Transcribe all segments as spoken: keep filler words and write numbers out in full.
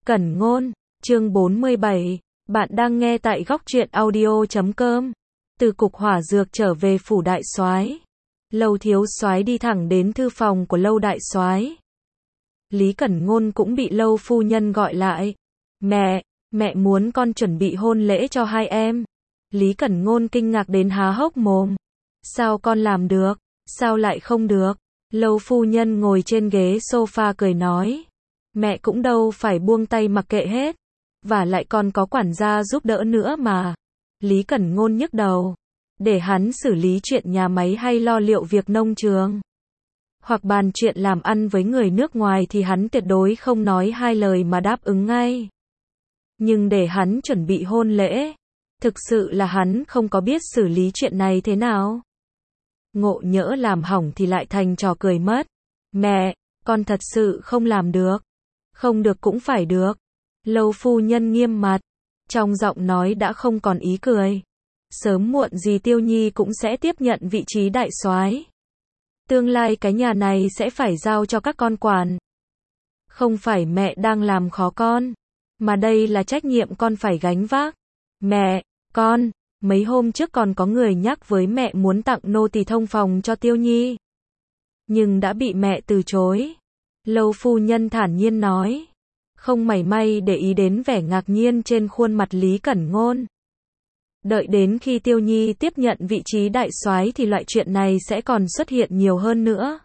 Cẩn Ngôn, chương bốn mươi bảy, bạn đang nghe tại góc truyện audio chấm com. Từ cục hỏa dược trở về phủ đại soái, Lâu thiếu soái đi thẳng đến thư phòng của Lâu đại soái. Lý Cẩn Ngôn cũng bị Lâu phu nhân gọi lại. Mẹ, mẹ muốn con chuẩn bị hôn lễ cho hai em. Lý Cẩn Ngôn kinh ngạc đến há hốc mồm. Sao con làm được, sao lại không được? Lâu phu nhân ngồi trên ghế sofa cười nói. Mẹ cũng đâu phải buông tay mặc kệ hết. Và lại còn có quản gia giúp đỡ nữa mà. Lý Cẩn Ngôn nhức đầu. Để hắn xử lý chuyện nhà máy hay lo liệu việc nông trường? Hoặc bàn chuyện làm ăn với người nước ngoài thì hắn tuyệt đối không nói hai lời mà đáp ứng ngay. Nhưng để hắn chuẩn bị hôn lễ, thực sự là hắn không có biết xử lý chuyện này thế nào. Ngộ nhỡ làm hỏng thì lại thành trò cười mất. Mẹ, con thật sự không làm được. Không được cũng phải được. Lâu phu nhân nghiêm mặt, trong giọng nói đã không còn ý cười. Sớm muộn gì Tiêu Nhi cũng sẽ tiếp nhận vị trí đại soái. Tương lai cái nhà này sẽ phải giao cho các con quản. Không phải mẹ đang làm khó con, mà đây là trách nhiệm con phải gánh vác. Mẹ, con, mấy hôm trước còn có người nhắc với mẹ muốn tặng nô tỳ thông phòng cho Tiêu Nhi. Nhưng đã bị mẹ từ chối. Lâu phu nhân thản nhiên nói, không mảy may để ý đến vẻ ngạc nhiên trên khuôn mặt Lý Cẩn Ngôn. Đợi đến khi Tiêu Nhi tiếp nhận vị trí đại soái thì loại chuyện này sẽ còn xuất hiện nhiều hơn nữa.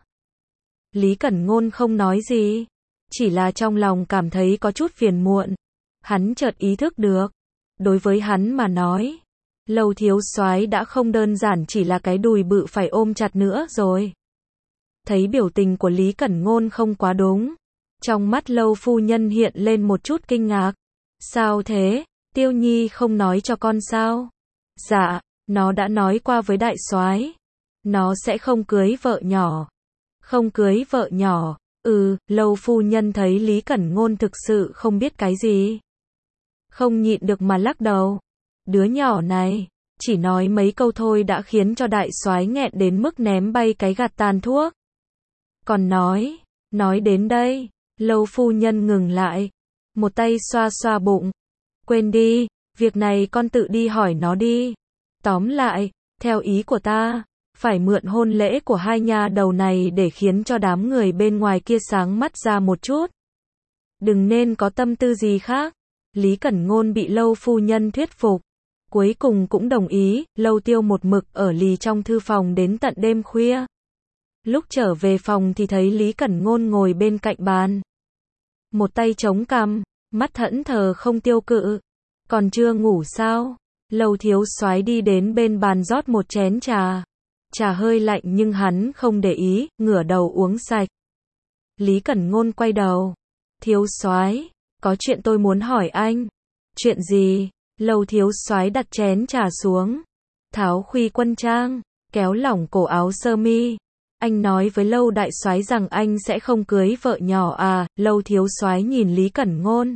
Lý Cẩn Ngôn không nói gì, chỉ là trong lòng cảm thấy có chút phiền muộn. Hắn chợt ý thức được, đối với hắn mà nói, Lâu thiếu soái đã không đơn giản chỉ là cái đùi bự phải ôm chặt nữa rồi. Thấy biểu tình của Lý Cẩn Ngôn không quá đúng, trong mắt Lâu phu nhân hiện lên một chút kinh ngạc. Sao thế, Tiêu Nhi không nói cho con sao? Dạ, nó đã nói qua với đại soái, nó sẽ không cưới vợ nhỏ. Không cưới vợ nhỏ? Ừ, Lâu phu nhân thấy Lý Cẩn Ngôn thực sự không biết cái gì, không nhịn được mà lắc đầu. Đứa nhỏ này, chỉ nói mấy câu thôi đã khiến cho đại soái nghẹn đến mức ném bay cái gạt tàn thuốc. Còn nói, nói đến đây, Lâu phu nhân ngừng lại, một tay xoa xoa bụng. Quên đi, việc này con tự đi hỏi nó đi. Tóm lại, theo ý của ta, phải mượn hôn lễ của hai nhà đầu này để khiến cho đám người bên ngoài kia sáng mắt ra một chút. Đừng nên có tâm tư gì khác. Lý Cẩn Ngôn bị Lâu phu nhân thuyết phục, cuối cùng cũng đồng ý. Lâu Tiêu một mực ở lì trong thư phòng đến tận đêm khuya. Lúc trở về phòng thì thấy Lý Cẩn Ngôn ngồi bên cạnh bàn, một tay chống cằm, mắt thẫn thờ không tiêu cự. Còn chưa ngủ sao? Lâu thiếu soái đi đến bên bàn rót một chén trà. Trà hơi lạnh nhưng hắn không để ý, ngửa đầu uống sạch. Lý Cẩn Ngôn quay đầu. Thiếu soái, có chuyện tôi muốn hỏi anh. Chuyện gì? Lâu thiếu soái đặt chén trà xuống, tháo khuy quân trang, kéo lỏng cổ áo sơ mi. Anh nói với Lâu đại soái rằng anh sẽ không cưới vợ nhỏ à? Lâu thiếu soái nhìn Lý Cẩn Ngôn.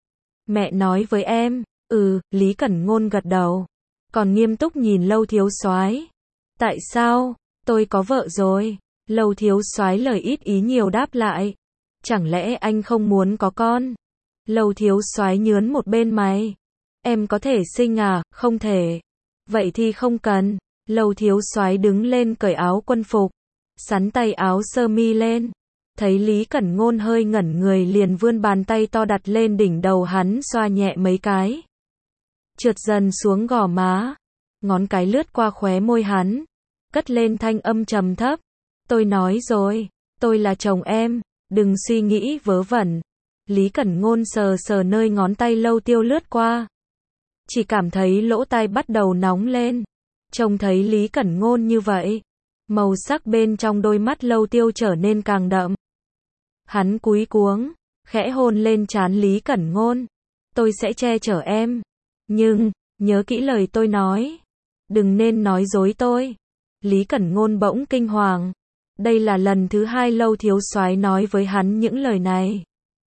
Mẹ nói với em. Ừ, Lý Cẩn Ngôn gật đầu, còn nghiêm túc nhìn Lâu thiếu soái. Tại sao? Tôi có vợ rồi. Lâu thiếu soái lời ít ý nhiều đáp lại. Chẳng lẽ anh không muốn có con? Lâu thiếu soái nhướn một bên mày. Em có thể sinh à? Không thể. Vậy thì không cần. Lâu thiếu soái đứng lên cởi áo quân phục, xắn tay áo sơ mi lên. Thấy Lý Cẩn Ngôn hơi ngẩn người liền vươn bàn tay to đặt lên đỉnh đầu hắn xoa nhẹ mấy cái. Trượt dần xuống gò má, ngón cái lướt qua khóe môi hắn, cất lên thanh âm trầm thấp. Tôi nói rồi, tôi là chồng em, đừng suy nghĩ vớ vẩn. Lý Cẩn Ngôn sờ sờ nơi ngón tay Lâu Tiêu lướt qua, chỉ cảm thấy lỗ tai bắt đầu nóng lên. Trông thấy Lý Cẩn Ngôn như vậy, màu sắc bên trong đôi mắt Lâu Tiêu trở nên càng đậm. Hắn cúi cuống, khẽ hôn lên trán Lý Cẩn Ngôn. Tôi sẽ che chở em, nhưng nhớ kỹ lời tôi nói, đừng nên nói dối tôi. Lý Cẩn Ngôn bỗng kinh hoàng. Đây là lần thứ hai Lâu thiếu soái nói với hắn những lời này.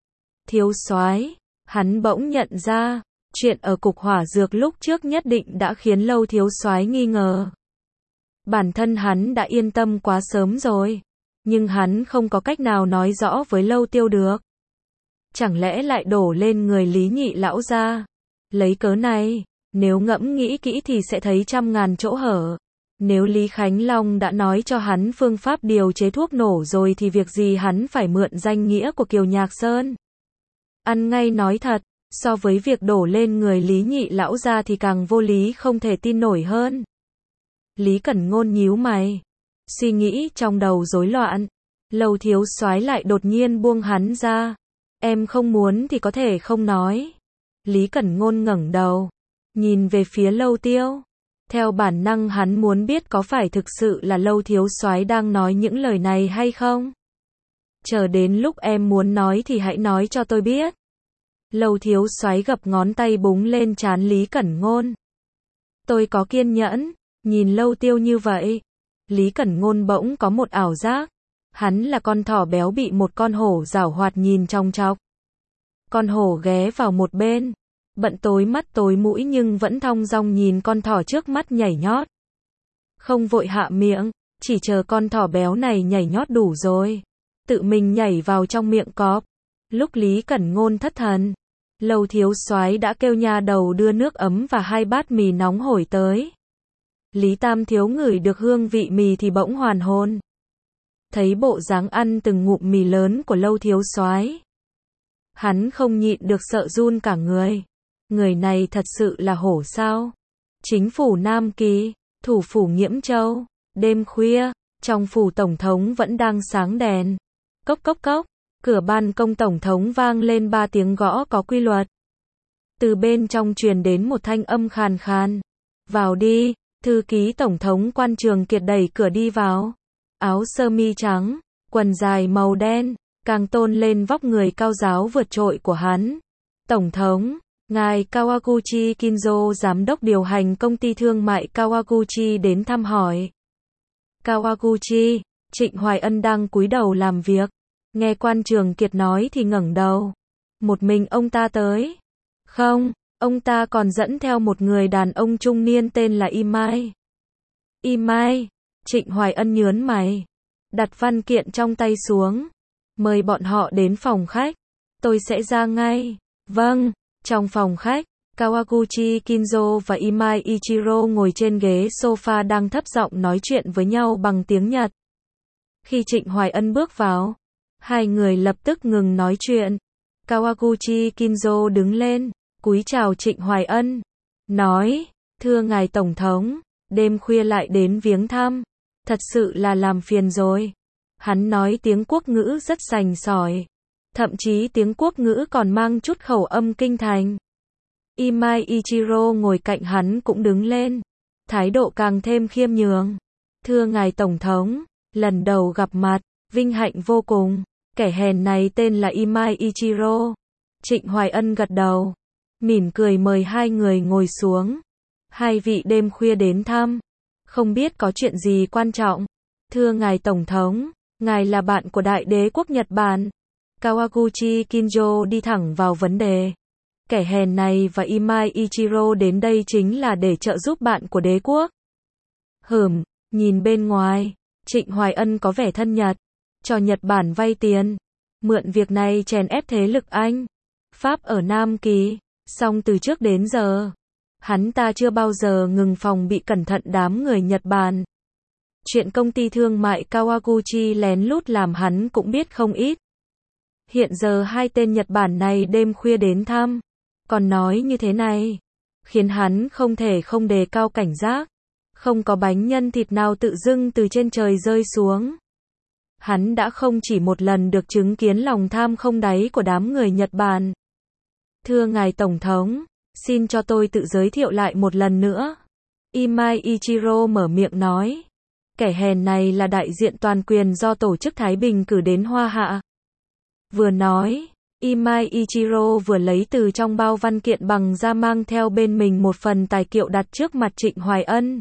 Thiếu soái, hắn bỗng nhận ra, chuyện ở cục hỏa dược lúc trước nhất định đã khiến Lâu thiếu soái nghi ngờ. Bản thân hắn đã yên tâm quá sớm rồi, nhưng hắn không có cách nào nói rõ với Lâu Tiêu được. chẳng lẽ lại đổ lên người Lý Nhị lão gia? Lấy cớ này, nếu ngẫm nghĩ kỹ thì sẽ thấy trăm ngàn chỗ hở. Nếu Lý Khánh Long đã nói cho hắn phương pháp điều chế thuốc nổ rồi thì việc gì hắn phải mượn danh nghĩa của Kiều Nhạc Sơn? Ăn ngay nói thật, so với việc đổ lên người Lý Nhị lão gia thì càng vô lý không thể tin nổi hơn. Lý Cẩn Ngôn nhíu mày, suy nghĩ trong đầu rối loạn. Lầu thiếu soái lại đột nhiên buông hắn ra. Em không muốn thì có thể không nói. Lý Cẩn Ngôn ngẩng đầu, nhìn về phía Lâu Tiêu. Theo bản năng hắn muốn biết có phải thực sự là Lâu thiếu soái đang nói những lời này hay không. Chờ đến lúc em muốn nói thì hãy nói cho tôi biết. Lâu thiếu soái gập ngón tay búng lên trán Lý Cẩn Ngôn. Tôi có kiên nhẫn. Nhìn Lâu Tiêu như vậy, Lý Cẩn Ngôn bỗng có một ảo giác. Hắn là con thỏ béo bị một con hổ giảo hoạt nhìn chòng chọc. Con hổ ghé vào một bên, bận tối mắt tối mũi nhưng vẫn thong dong nhìn con thỏ trước mắt nhảy nhót. Không vội hạ miệng, chỉ chờ con thỏ béo này nhảy nhót đủ rồi, tự mình nhảy vào trong miệng cọp. Lúc Lý Cẩn Ngôn thất thần, Lâu thiếu soái đã kêu nha đầu đưa nước ấm và hai bát mì nóng hổi tới. Lý Tam thiếu ngửi được hương vị mì thì bỗng hoàn hồn. Thấy bộ dáng ăn từng ngụm mì lớn của Lâu thiếu soái, hắn không nhịn được sợ run cả người. Người này thật sự là hổ sao? Chính phủ Nam Kỳ, thủ phủ Nghiễm Châu, đêm khuya, trong phủ tổng thống vẫn đang sáng đèn. Cốc cốc cốc, cửa ban công tổng thống vang lên ba tiếng gõ có quy luật. Từ bên trong truyền đến một thanh âm khàn khàn. Vào đi. Thư ký tổng thống Quan Trường Kiệt đẩy cửa đi vào. Áo sơ mi trắng, quần dài màu đen, càng tôn lên vóc người cao ráo vượt trội của hắn. Tổng thống, ngài Kawaguchi Kinzo, giám đốc điều hành công ty thương mại Kawaguchi đến thăm hỏi. Kawaguchi, Trịnh Hoài Ân đang cúi đầu làm việc. Nghe Quan Trường Kiệt nói thì ngẩng đầu. Một mình ông ta tới. Không, ông ta còn dẫn theo một người đàn ông trung niên tên là Imai. Imai, Trịnh Hoài Ân nhớn mày. Đặt văn kiện trong tay xuống. Mời bọn họ đến phòng khách. Tôi sẽ ra ngay. Vâng, trong phòng khách, Kawaguchi Kinzo và Imai Ichiro ngồi trên ghế sofa đang thấp giọng nói chuyện với nhau bằng tiếng Nhật. Khi Trịnh Hoài Ân bước vào, hai người lập tức ngừng nói chuyện. Kawaguchi Kinzo đứng lên, cúi chào Trịnh Hoài Ân, nói, thưa ngài tổng thống, đêm khuya lại đến viếng thăm, thật sự là làm phiền rồi. Hắn nói tiếng quốc ngữ rất sành sỏi, thậm chí tiếng quốc ngữ còn mang chút khẩu âm kinh thành. Imai Ichiro ngồi cạnh hắn cũng đứng lên, thái độ càng thêm khiêm nhường. Thưa ngài tổng thống, lần đầu gặp mặt, vinh hạnh vô cùng. Kẻ hèn này tên là Imai Ichiro. Trịnh Hoài Ân gật đầu, mỉm cười mời hai người ngồi xuống. Hai vị đêm khuya đến thăm, không biết có chuyện gì quan trọng. Thưa ngài tổng thống, ngài là bạn của đại đế quốc Nhật Bản. Kawaguchi Kinzo đi thẳng vào vấn đề. Kẻ hèn này và Imai Ichiro đến đây chính là để trợ giúp bạn của đế quốc. Hửm, nhìn bên ngoài, Trịnh Hoài Ân có vẻ thân Nhật, cho Nhật Bản vay tiền, mượn việc này chèn ép thế lực Anh, Pháp ở Nam Kỳ, song từ trước đến giờ, hắn ta chưa bao giờ ngừng phòng bị cẩn thận đám người Nhật Bản. Chuyện công ty thương mại Kawaguchi lén lút làm hắn cũng biết không ít. Hiện giờ hai tên Nhật Bản này đêm khuya đến thăm, còn nói như thế này, khiến hắn không thể không đề cao cảnh giác. Không có bánh nhân thịt nào tự dưng từ trên trời rơi xuống. Hắn đã không chỉ một lần được chứng kiến lòng tham không đáy của đám người Nhật Bản. Thưa ngài tổng thống, xin cho tôi tự giới thiệu lại một lần nữa. Imai Ichiro mở miệng nói. Kẻ hèn này là đại diện toàn quyền do Tổ chức Thái Bình cử đến Hoa Hạ. Vừa nói, Imai Ichiro vừa lấy từ trong bao văn kiện bằng da mang theo bên mình một phần tài liệu đặt trước mặt Trịnh Hoài Ân.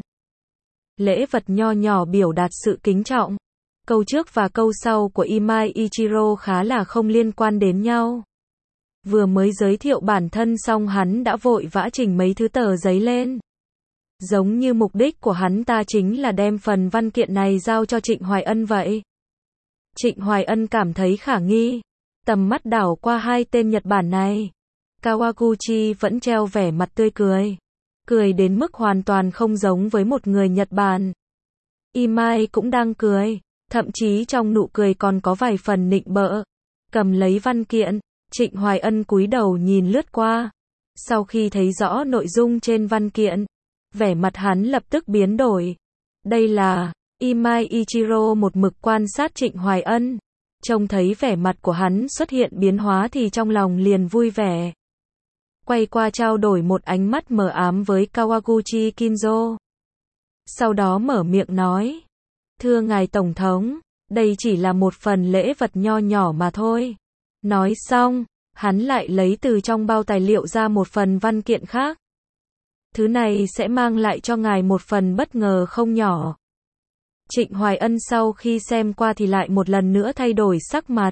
Lễ vật nho nhỏ biểu đạt sự kính trọng. Câu trước và câu sau của Imai Ichiro khá là không liên quan đến nhau. Vừa mới giới thiệu bản thân xong hắn đã vội vã chỉnh mấy thứ tờ giấy lên. Giống như mục đích của hắn ta chính là đem phần văn kiện này giao cho Trịnh Hoài Ân vậy. Trịnh Hoài Ân cảm thấy khả nghi. Tầm mắt đảo qua hai tên Nhật Bản này. Kawaguchi vẫn treo vẻ mặt tươi cười. Cười đến mức hoàn toàn không giống với một người Nhật Bản. Imai cũng đang cười. Thậm chí trong nụ cười còn có vài phần nịnh bợ. Cầm lấy văn kiện, Trịnh Hoài Ân cúi đầu nhìn lướt qua. Sau khi thấy rõ nội dung trên văn kiện, vẻ mặt hắn lập tức biến đổi. Đây là, Imai Ichiro một mực quan sát Trịnh Hoài Ân. Trông thấy vẻ mặt của hắn xuất hiện biến hóa thì trong lòng liền vui vẻ. Quay qua trao đổi một ánh mắt mờ ám với Kawaguchi Kinzo. Sau đó mở miệng nói. Thưa ngài Tổng thống, đây chỉ là một phần lễ vật nho nhỏ mà thôi. Nói xong, hắn lại lấy từ trong bao tài liệu ra một phần văn kiện khác. Thứ này sẽ mang lại cho ngài một phần bất ngờ không nhỏ. Trịnh Hoài Ân sau khi xem qua thì lại một lần nữa thay đổi sắc mặt.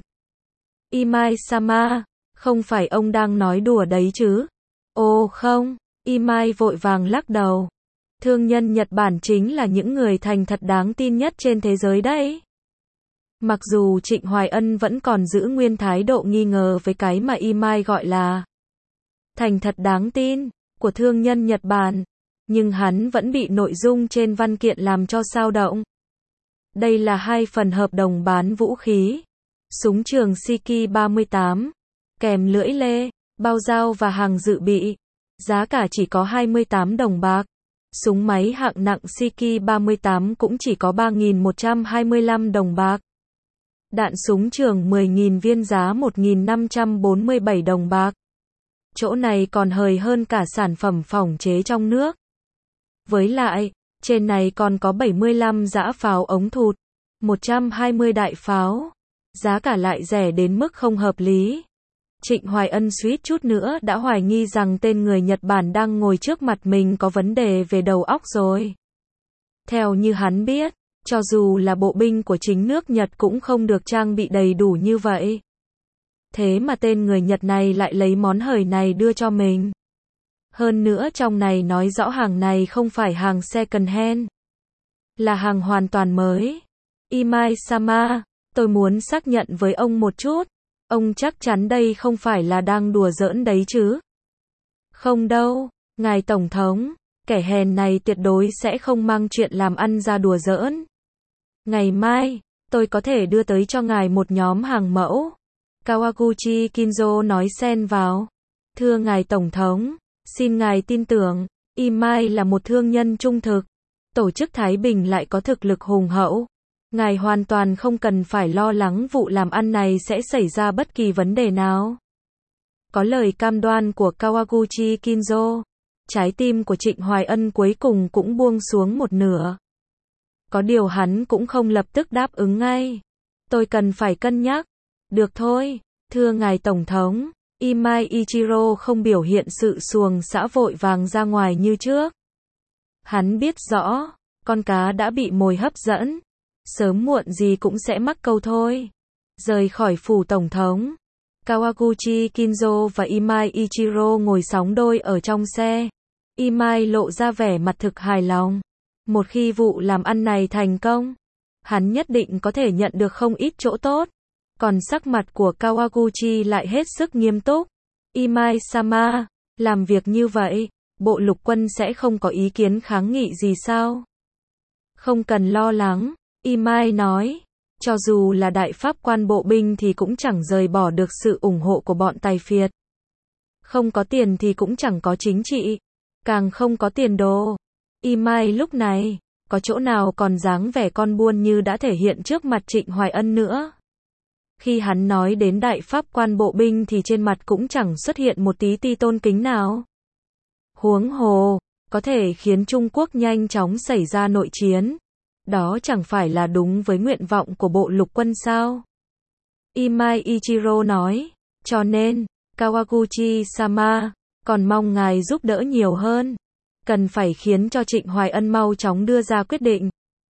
Imai-sama, không phải ông đang nói đùa đấy chứ? Ồ không, Imai vội vàng lắc đầu. Thương nhân Nhật Bản chính là những người thành thật đáng tin nhất trên thế giới đấy. Mặc dù Trịnh Hoài Ân vẫn còn giữ nguyên thái độ nghi ngờ với cái mà Imai gọi là thành thật đáng tin của thương nhân Nhật Bản, nhưng hắn vẫn bị nội dung trên văn kiện làm cho xao động. Đây là hai phần hợp đồng bán vũ khí, súng trường Shiki ba mươi tám, kèm lưỡi lê, bao dao và hàng dự bị. Giá cả chỉ có hai mươi tám đồng bạc. Súng máy hạng nặng Shiki ba mươi tám cũng chỉ có ba nghìn một trăm hai mươi lăm đồng bạc. Đạn súng trường mười nghìn viên giá một nghìn năm trăm bốn mươi bảy đồng bạc. Chỗ này còn hời hơn cả sản phẩm phỏng chế trong nước. Với lại, trên này còn có bảy mươi lăm giã pháo ống thụt, một trăm hai mươi đại pháo. Giá cả lại rẻ đến mức không hợp lý. Trịnh Hoài Ân suýt chút nữa đã hoài nghi rằng tên người Nhật Bản đang ngồi trước mặt mình có vấn đề về đầu óc rồi. Theo như hắn biết, cho dù là bộ binh của chính nước Nhật cũng không được trang bị đầy đủ như vậy. Thế mà tên người Nhật này lại lấy món hời này đưa cho mình. Hơn nữa trong này nói rõ hàng này không phải hàng second hand, là hàng hoàn toàn mới. Imai-sama, tôi muốn xác nhận với ông một chút. Ông chắc chắn đây không phải là đang đùa giỡn đấy chứ? Không đâu, ngài Tổng thống, kẻ hèn này tuyệt đối sẽ không mang chuyện làm ăn ra đùa giỡn. Ngày mai, tôi có thể đưa tới cho ngài một nhóm hàng mẫu. Kawaguchi Kinzo nói xen vào. Thưa ngài Tổng thống, xin ngài tin tưởng, Imai là một thương nhân trung thực. Tổ chức Thái Bình lại có thực lực hùng hậu. Ngài hoàn toàn không cần phải lo lắng vụ làm ăn này sẽ xảy ra bất kỳ vấn đề nào. Có lời cam đoan của Kawaguchi Kinzo, trái tim của Trịnh Hoài Ân cuối cùng cũng buông xuống một nửa. Có điều hắn cũng không lập tức đáp ứng ngay. Tôi cần phải cân nhắc. Được thôi, thưa ngài Tổng thống. Imai Ichiro không biểu hiện sự xuồng xã vội vàng ra ngoài như trước. Hắn biết rõ, con cá đã bị mồi hấp dẫn. Sớm muộn gì cũng sẽ mắc câu thôi. Rời khỏi phủ Tổng thống, Kawaguchi Kinzo và Imai Ichiro ngồi sóng đôi ở trong xe. Imai lộ ra vẻ mặt thực hài lòng. Một khi vụ làm ăn này thành công, hắn nhất định có thể nhận được không ít chỗ tốt. Còn sắc mặt của Kawaguchi lại hết sức nghiêm túc. Imai-sama, làm việc như vậy, bộ lục quân sẽ không có ý kiến kháng nghị gì sao? Không cần lo lắng, Imai nói. Cho dù là đại pháp quan bộ binh thì cũng chẳng rời bỏ được sự ủng hộ của bọn tài phiệt. Không có tiền thì cũng chẳng có chính trị, càng không có tiền đồ. Imai lúc này, có chỗ nào còn dáng vẻ con buôn như đã thể hiện trước mặt Trịnh Hoài Ân nữa. Khi hắn nói đến đại pháp quan bộ binh thì trên mặt cũng chẳng xuất hiện một tí ti tôn kính nào. Huống hồ, có thể khiến Trung Quốc nhanh chóng xảy ra nội chiến. Đó chẳng phải là đúng với nguyện vọng của bộ lục quân sao? Imai Ichiro nói, cho nên, Kawaguchi-sama, còn mong ngài giúp đỡ nhiều hơn. Cần phải khiến cho Trịnh Hoài Ân mau chóng đưa ra quyết định.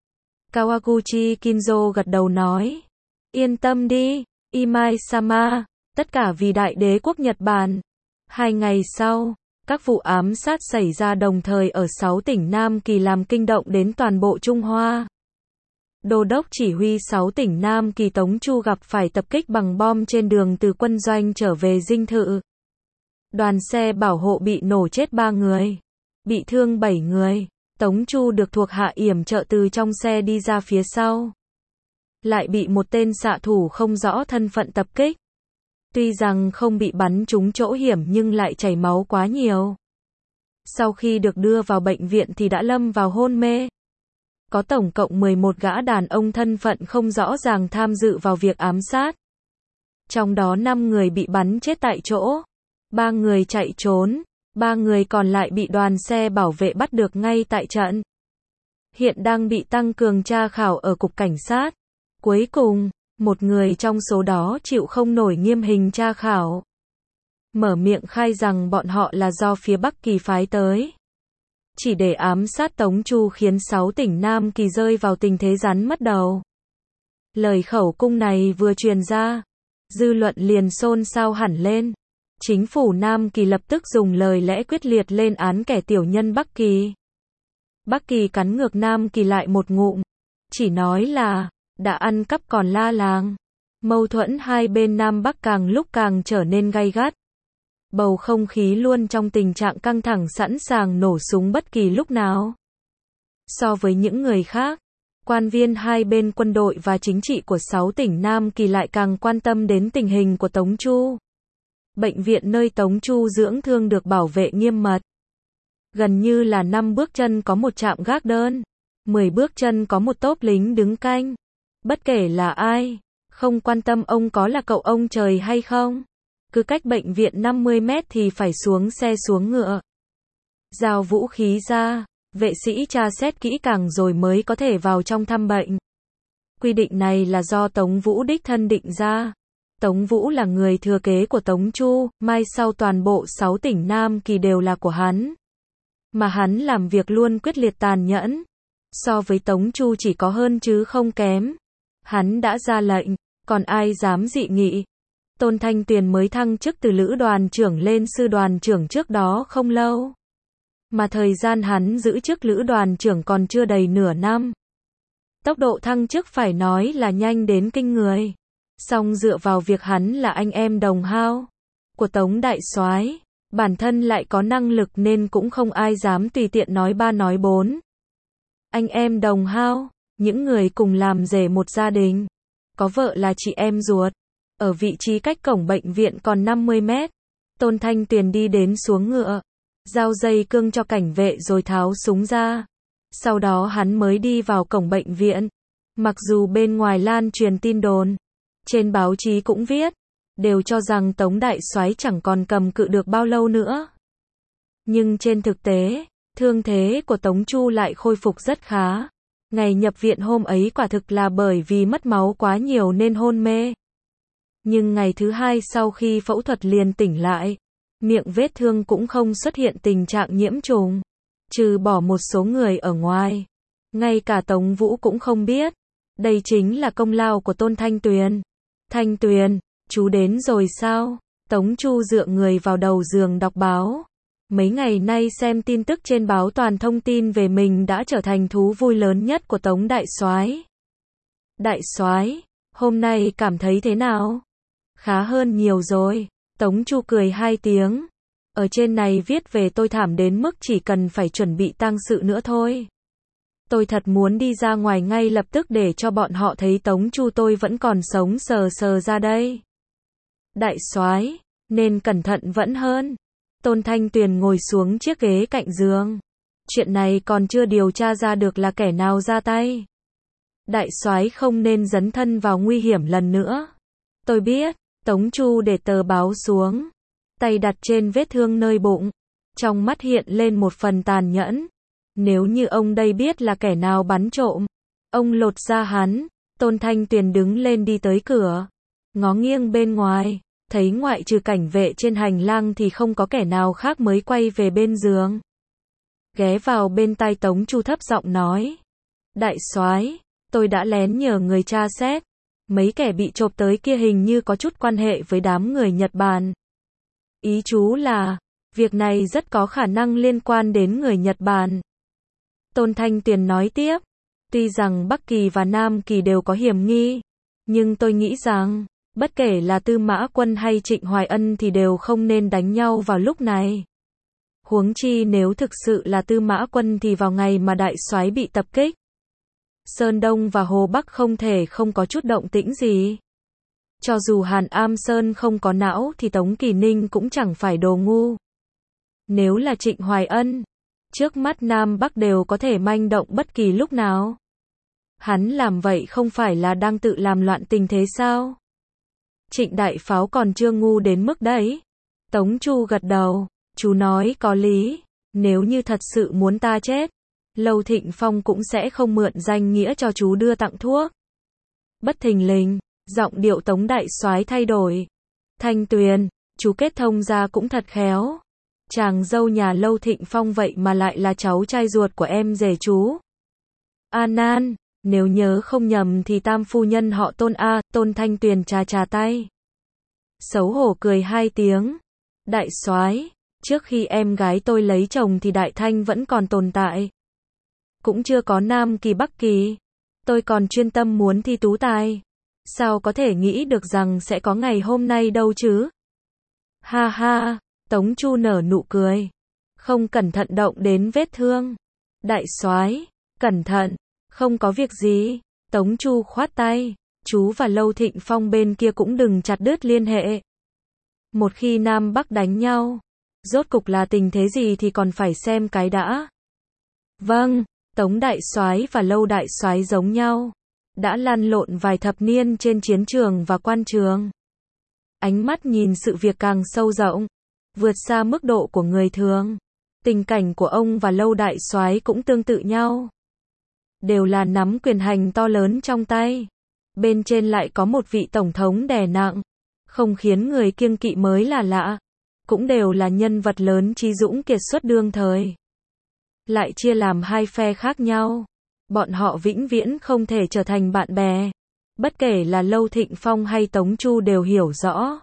Kawaguchi Kinzo gật đầu nói, yên tâm đi, Imai-sama, tất cả vì đại đế quốc Nhật Bản. Hai ngày sau, các vụ ám sát xảy ra đồng thời ở sáu tỉnh Nam Kỳ làm kinh động đến toàn bộ Trung Hoa. Đô đốc chỉ huy sáu tỉnh Nam Kỳ Tống Chu gặp phải tập kích bằng bom trên đường từ quân doanh trở về dinh thự. Đoàn xe bảo hộ bị nổ chết ba người, bị thương bảy người. Tống Chu được thuộc hạ yểm trợ từ trong xe đi ra phía sau, lại bị một tên xạ thủ không rõ thân phận tập kích. Tuy rằng không bị bắn trúng chỗ hiểm nhưng lại chảy máu quá nhiều. Sau khi được đưa vào bệnh viện thì đã lâm vào hôn mê. Có tổng cộng mười một gã đàn ông thân phận không rõ ràng tham dự vào việc ám sát. Trong đó năm người bị bắn chết tại chỗ, ba người chạy trốn, ba người còn lại bị đoàn xe bảo vệ bắt được ngay tại trận. Hiện đang bị tăng cường tra khảo ở cục cảnh sát. Cuối cùng, một người trong số đó chịu không nổi nghiêm hình tra khảo, mở miệng khai rằng bọn họ là do phía Bắc Kỳ phái tới, chỉ để ám sát Tống Chu, khiến sáu tỉnh Nam Kỳ rơi vào tình thế rắn mất đầu. Lời khẩu cung này vừa truyền ra, dư luận liền xôn xao hẳn lên. Chính phủ Nam Kỳ lập tức dùng lời lẽ quyết liệt lên án kẻ tiểu nhân Bắc Kỳ. Bắc Kỳ cắn ngược Nam Kỳ lại một ngụm, chỉ nói là đã ăn cắp còn la làng. Mâu thuẫn hai bên Nam Bắc càng lúc càng trở nên gay gắt. Bầu không khí luôn trong tình trạng căng thẳng, sẵn sàng nổ súng bất kỳ lúc nào. So với những người khác, quan viên hai bên quân đội và chính trị của sáu tỉnh Nam Kỳ lại càng quan tâm đến tình hình của Tống Chu. Bệnh viện nơi Tống Chu dưỡng thương được bảo vệ nghiêm mật. Gần như là năm bước chân có một trạm gác đơn, mười bước chân có một tốp lính đứng canh. Bất kể là ai, không quan tâm ông có là cậu ông trời hay không, cứ cách bệnh viện năm mươi mét thì phải xuống xe xuống ngựa, giao vũ khí ra, vệ sĩ tra xét kỹ càng rồi mới có thể vào trong thăm bệnh. Quy định này là do Tống Vũ đích thân định ra. Tống Vũ là người thừa kế của Tống Chu, mai sau toàn bộ sáu tỉnh Nam Kỳ đều là của hắn. Mà hắn làm việc luôn quyết liệt tàn nhẫn. So với Tống Chu chỉ có hơn chứ không kém. Hắn đã ra lệnh, còn ai dám dị nghị. Tôn Thanh Tuyền mới thăng chức từ lữ đoàn trưởng lên sư đoàn trưởng trước đó không lâu. Mà thời gian hắn giữ chức lữ đoàn trưởng còn chưa đầy nửa năm. Tốc độ thăng chức phải nói là nhanh đến kinh người. Song dựa vào việc hắn là anh em đồng hao của Tống Đại Soái, bản thân lại có năng lực nên cũng không ai dám tùy tiện nói ba nói bốn. Anh em đồng hao, những người cùng làm rể một gia đình, có vợ là chị em ruột. Ở vị trí cách cổng bệnh viện còn năm mươi mét, Tôn Thanh Tuyền đi đến xuống ngựa, giao dây cương cho cảnh vệ rồi tháo súng ra. Sau đó hắn mới đi vào cổng bệnh viện. Mặc dù bên ngoài lan truyền tin đồn, trên báo chí cũng viết, đều cho rằng Tống Đại Soái chẳng còn cầm cự được bao lâu nữa. Nhưng trên thực tế, thương thế của Tống Chu lại khôi phục rất khá. Ngày nhập viện hôm ấy quả thực là bởi vì mất máu quá nhiều nên hôn mê. Nhưng ngày thứ hai sau khi phẫu thuật liền tỉnh lại. Miệng vết thương cũng không xuất hiện tình trạng nhiễm trùng. Trừ bỏ một số người ở ngoài. Ngay cả Tống Vũ cũng không biết. Đây chính là công lao của Tôn Thanh Tuyền. Thanh Tuyền, chú đến rồi sao? Tống Chu dựa người vào đầu giường đọc báo. Mấy ngày nay xem tin tức trên báo toàn thông tin về mình đã trở thành thú vui lớn nhất của Tống Đại Soái. Đại Soái, hôm nay cảm thấy thế nào? Khá hơn nhiều rồi. Tống Chu cười hai tiếng. Ở trên này viết về tôi thảm đến mức chỉ cần phải chuẩn bị tang sự nữa thôi. Tôi thật muốn đi ra ngoài ngay lập tức để cho bọn họ thấy Tống Chu tôi vẫn còn sống sờ sờ ra đây. Đại Soái, nên cẩn thận vẫn hơn. Tôn Thanh Tuyền ngồi xuống chiếc ghế cạnh giường. Chuyện này còn chưa điều tra ra được là kẻ nào ra tay. Đại Soái không nên dấn thân vào nguy hiểm lần nữa. Tôi biết. Tống Chu để tờ báo xuống, tay đặt trên vết thương nơi bụng, trong mắt hiện lên một phần tàn nhẫn. Nếu như ông đây biết là kẻ nào bắn trộm, ông lột ra hắn. Tôn Thanh Tuyền đứng lên đi tới cửa, ngó nghiêng bên ngoài, thấy ngoại trừ cảnh vệ trên hành lang thì không có kẻ nào khác, mới quay về bên giường. Ghé vào bên tai Tống Chu thấp giọng nói: Đại Soái, tôi đã lén nhờ người tra xét. Mấy kẻ bị chộp tới kia hình như có chút quan hệ với đám người Nhật Bản. Ý chú là, việc này rất có khả năng liên quan đến người Nhật Bản. Tôn Thanh Tuyền nói tiếp, Tuy rằng Bắc Kỳ và Nam Kỳ đều có hiểm nghi, nhưng tôi nghĩ rằng, bất kể là Tư Mã Quân hay Trịnh Hoài Ân thì đều không nên đánh nhau vào lúc này. Huống chi nếu thực sự là Tư Mã Quân thì vào ngày mà đại soái bị tập kích, Sơn Đông và Hồ Bắc không thể không có chút động tĩnh gì. Cho dù Hàn Am Sơn không có não thì Tống Kỳ Ninh cũng chẳng phải đồ ngu. Nếu là Trịnh Hoài Ân, trước mắt Nam Bắc đều có thể manh động bất kỳ lúc nào. Hắn làm vậy không phải là đang tự làm loạn tình thế sao? Trịnh Đại Pháo còn chưa ngu đến mức đấy. Tống Chu gật đầu, chú nói có lý, nếu như thật sự muốn ta chết, Lâu Thịnh Phong cũng sẽ không mượn danh nghĩa cho chú đưa tặng thuốc. Bất thình lình, giọng điệu Tống Đại Soái thay đổi. Thanh Tuyền, chú kết thông ra cũng thật khéo. Chàng dâu nhà Lâu Thịnh Phong vậy mà lại là cháu trai ruột của em rể chú. An An, nếu nhớ không nhầm thì tam phu nhân họ Tôn A, Tôn Thanh Tuyền trà trà tay. Xấu hổ cười hai tiếng. Đại soái, trước khi em gái tôi lấy chồng thì Đại Thanh vẫn còn tồn tại. Cũng chưa có Nam Kỳ Bắc Kỳ. Tôi còn chuyên tâm muốn thi tú tài. Sao có thể nghĩ được rằng sẽ có ngày hôm nay đâu chứ? Ha ha, Tống Chu nở nụ cười. Không cẩn thận động đến vết thương. Đại soái, cẩn thận, không có việc gì. Tống Chu khoát tay, chú và Lâu Thịnh Phong bên kia cũng đừng chặt đứt liên hệ. Một khi Nam Bắc đánh nhau, rốt cục là tình thế gì thì còn phải xem cái đã. Vâng, Tống Đại Soái và Lâu Đại Soái giống nhau, đã lăn lộn vài thập niên trên chiến trường và quan trường. Ánh mắt nhìn sự việc càng sâu rộng, vượt xa mức độ của người thường. Tình cảnh của ông và Lâu Đại Soái cũng tương tự nhau. Đều là nắm quyền hành to lớn trong tay. Bên trên lại có một vị tổng thống đè nặng, không khiến người kiêng kỵ mới là lạ. Cũng đều là nhân vật lớn trí dũng kiệt xuất đương thời. Lại chia làm hai phe khác nhau. Bọn họ vĩnh viễn không thể trở thành bạn bè. Bất kể là Lâu Thịnh Phong hay Tống Chu đều hiểu rõ.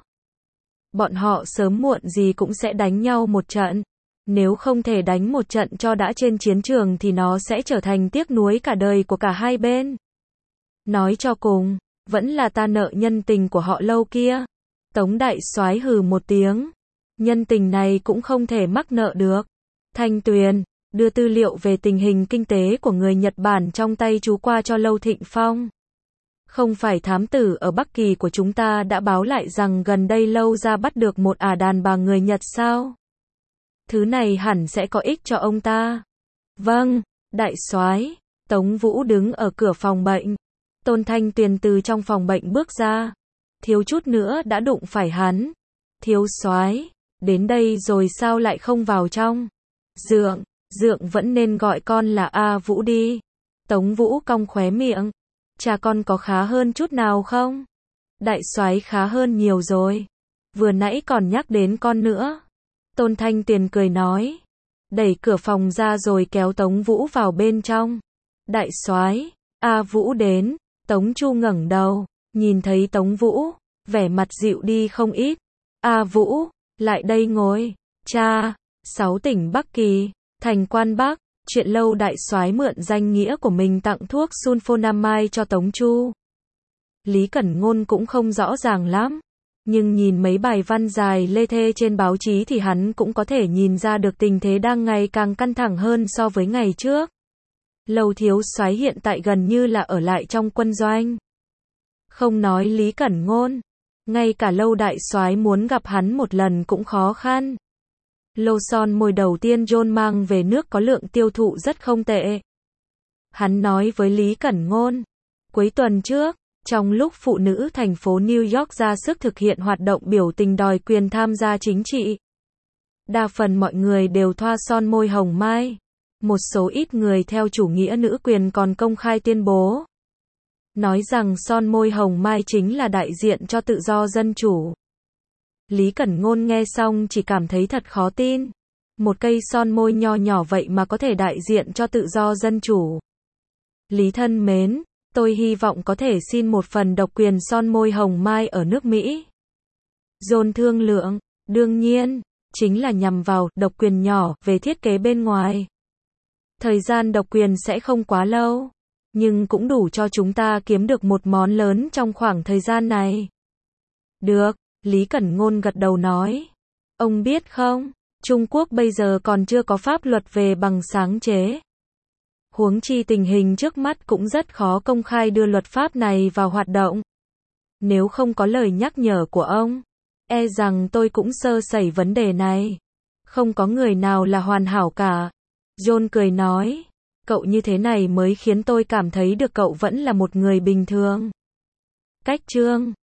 Bọn họ sớm muộn gì cũng sẽ đánh nhau một trận. Nếu không thể đánh một trận cho đã trên chiến trường thì nó sẽ trở thành tiếc nuối cả đời của cả hai bên. Nói cho cùng, vẫn là ta nợ nhân tình của họ Lâu kia. Tống Đại Soái hừ một tiếng. Nhân tình này cũng không thể mắc nợ được. Thanh Tuyền, đưa tư liệu về tình hình kinh tế của người Nhật Bản trong tay chú qua cho Lâu Thịnh Phong. Không phải thám tử ở Bắc Kỳ của chúng ta đã báo lại rằng gần đây Lâu gia bắt được một ả đàn bà người Nhật sao? Thứ này hẳn sẽ có ích cho ông ta. Vâng, Đại Soái. Tống Vũ đứng ở cửa phòng bệnh. Tôn Thanh Tuyền từ trong phòng bệnh bước ra. Thiếu chút nữa đã đụng phải hắn. Thiếu soái, đến đây rồi sao lại không vào trong? Dượng, Dượng vẫn nên gọi con là A Vũ đi. Tống Vũ cong khóe miệng. Cha con có khá hơn chút nào không? Đại soái khá hơn nhiều rồi. Vừa nãy còn nhắc đến con nữa. Tôn Thanh Tuyền cười nói. Đẩy cửa phòng ra rồi kéo Tống Vũ vào bên trong. Đại soái, A Vũ đến. Tống Chu ngẩng đầu, nhìn thấy Tống Vũ, vẻ mặt dịu đi không ít. A Vũ, lại đây ngồi. Cha, sáu tỉnh Bắc Kỳ, thành Quan Bắc, chuyện Lâu Đại Soái mượn danh nghĩa của mình tặng thuốc sulfonamide cho Tống Chu. Lý Cẩn Ngôn cũng không rõ ràng lắm, nhưng nhìn mấy bài văn dài lê thê trên báo chí thì hắn cũng có thể nhìn ra được tình thế đang ngày càng căng thẳng hơn so với ngày trước. Lâu thiếu soái hiện tại gần như là ở lại trong quân doanh. Không nói Lý Cẩn Ngôn, ngay cả Lâu Đại Soái muốn gặp hắn một lần cũng khó khăn. Lô son môi đầu tiên John mang về nước có lượng tiêu thụ rất không tệ. Hắn nói với Lý Cẩn Ngôn, cuối tuần trước, trong lúc phụ nữ thành phố New York ra sức thực hiện hoạt động biểu tình đòi quyền tham gia chính trị, đa phần mọi người đều thoa son môi hồng mai. Một số ít người theo chủ nghĩa nữ quyền còn công khai tuyên bố, nói rằng son môi hồng mai chính là đại diện cho tự do dân chủ. Lý Cẩn Ngôn nghe xong chỉ cảm thấy thật khó tin. Một cây son môi nho nhỏ vậy mà có thể đại diện cho tự do dân chủ. Lý thân mến, tôi hy vọng có thể xin một phần độc quyền son môi hồng mai ở nước Mỹ. John thương lượng, đương nhiên, chính là nhằm vào độc quyền nhỏ về thiết kế bên ngoài. Thời gian độc quyền sẽ không quá lâu, nhưng cũng đủ cho chúng ta kiếm được một món lớn trong khoảng thời gian này. Được, Lý Cẩn Ngôn gật đầu nói. Ông biết không, Trung Quốc bây giờ còn chưa có pháp luật về bằng sáng chế. Huống chi tình hình trước mắt cũng rất khó công khai đưa luật pháp này vào hoạt động. Nếu không có lời nhắc nhở của ông, e rằng tôi cũng sơ sẩy vấn đề này. Không có người nào là hoàn hảo cả. John cười nói, cậu như thế này mới khiến tôi cảm thấy được cậu vẫn là một người bình thường. Cách chương